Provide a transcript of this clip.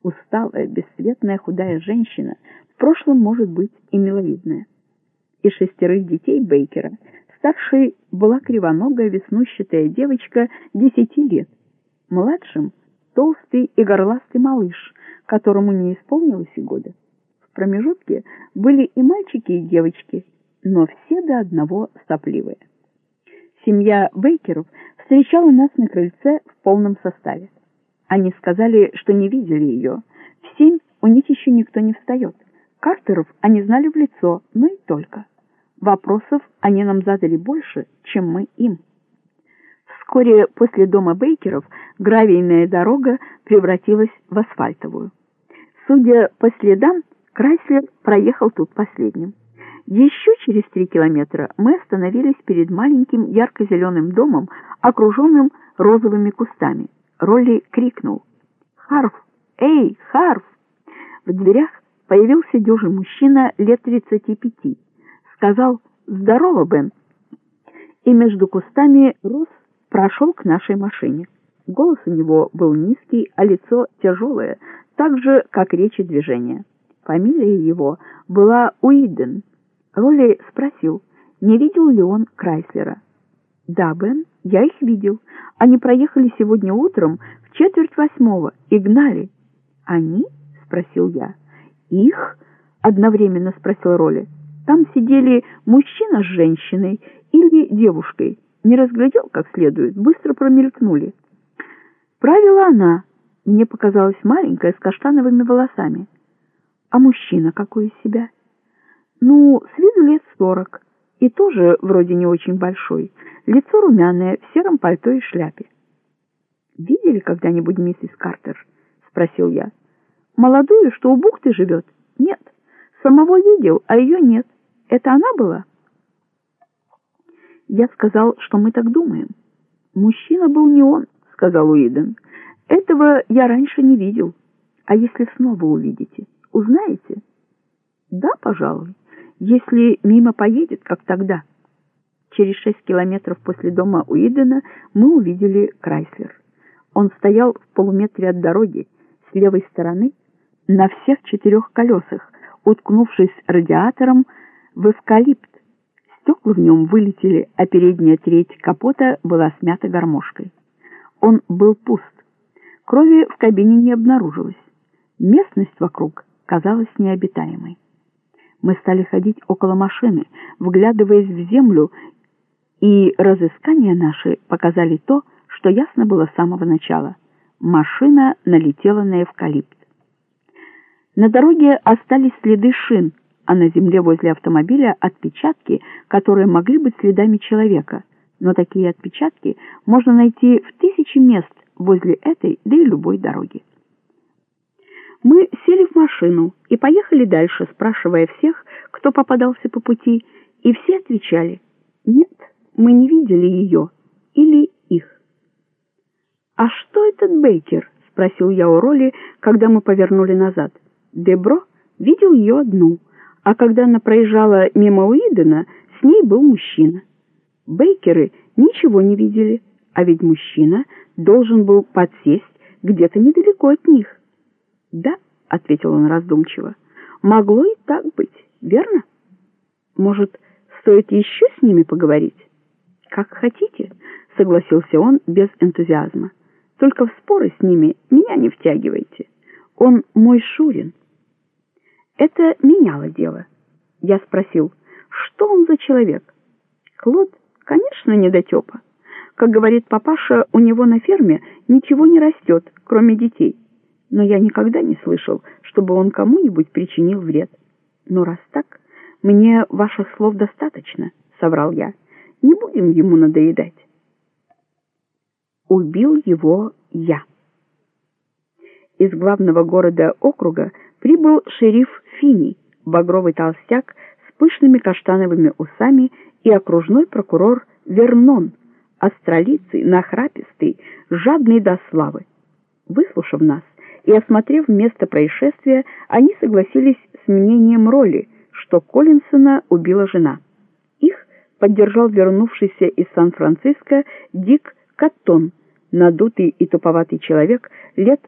Усталая, бесцветная, худая женщина, в прошлом, может быть, и миловидная. Из 6 детей Бейкера старшей была кривоногая, веснущатая девочка 10 лет. Младшим — толстый и горластый малыш, которому не исполнилось и года. В промежутке были и мальчики, и девочки, но все до одного сопливые. Семья Бейкеров встречала нас на крыльце в полном составе. Они сказали, что не видели ее. В 7 у них еще никто не встает. Картеров они знали в лицо, но и только. Вопросов они нам задали больше, чем мы им. Вскоре после дома Бейкеров гравийная дорога превратилась в асфальтовую. Судя по следам, Крайслер проехал тут последним. Еще через 3 километра мы остановились перед маленьким ярко-зеленым домом, окруженным розовыми кустами. Ролли крикнул: «Харв! Эй, Харв!» В дверях появился дюжий мужчина лет 35. Сказал: «Здорово, Бен!» И между кустами роз прошел к нашей машине. Голос у него был низкий, а лицо тяжелое, так же, как речь и движения. Фамилия его была Уиден. Ролли спросил, не видел ли он Крайслера. «Да, Бен, я их видел. Они проехали сегодня утром в 7:45 и гнали». «Они?» — спросил я. «Их?» — одновременно спросил Ролли. «Там сидели мужчина с женщиной или девушкой. Не разглядел как следует, быстро промелькнули». Правила она. Мне показалась маленькая, с каштановыми волосами. «А мужчина какой из себя?» «Ну, с виду лет 40. И тоже вроде не очень большой. Лицо румяное, в сером пальто и шляпе». «Видели когда-нибудь миссис Картер?» — спросил я. «Молодую, что у бухты живет?» «Нет. Самого видел, а ее нет. Это она была?» Я сказал, что мы так думаем. «Мужчина был не он», — сказал Уиден. «Этого я раньше не видел. А если снова увидите, узнаете?» «Да, пожалуй, если мимо поедет, как тогда». Через 6 километров после дома Уидена мы увидели Крайслер. Он стоял в полуметре от дороги, с левой стороны, на всех 4 колесах, уткнувшись радиатором в эвкалипт. Стекла в нем вылетели, а передняя треть капота была смята гармошкой. Он был пуст. Крови в кабине не обнаружилось. Местность вокруг казалась необитаемой. Мы стали ходить около машины, вглядываясь в землю, и разыскания наши показали то, что ясно было с самого начала. Машина налетела на эвкалипт. На дороге остались следы шин, а на земле возле автомобиля отпечатки, которые могли быть следами человека. Но такие отпечатки можно найти в 1000 мест возле этой, да и любой дороги. Мы сели в машину и поехали дальше, спрашивая всех, кто попадался по пути, и все отвечали: «Нет, мы не видели ее или их». «А что этот Бейкер?» — спросил я у Ролли, когда мы повернули назад. Дебро видел ее одну, а когда она проезжала мимо Уидена, с ней был мужчина. Бейкеры ничего не видели, а ведь мужчина должен был подсесть где-то недалеко от них. «Да», — ответил он раздумчиво, — «могло и так быть, верно? Может, стоит еще с ними поговорить?» «Как хотите», — согласился он без энтузиазма. «Только в споры с ними меня не втягивайте. Он мой Шурин». Это меняло дело. Я спросил, что он за человек. Клод, конечно, недотепа. Как говорит папаша, у него на ферме ничего не растет, кроме детей. Но я никогда не слышал, чтобы он кому-нибудь причинил вред. Но раз так, мне ваших слов достаточно, — соврал я. Не будем ему надоедать. Убил его я. Из главного города округа прибыл шериф Финни, багровый толстяк с пышными каштановыми усами, и окружной прокурор Вернон, астролицый, нахрапистый, жадный до славы. Выслушав нас и осмотрев место происшествия, они согласились с мнением Ролли, что Коллинсона убила жена. Их поддержал вернувшийся из Сан-Франциско Дик Каттон, надутый и туповатый человек лет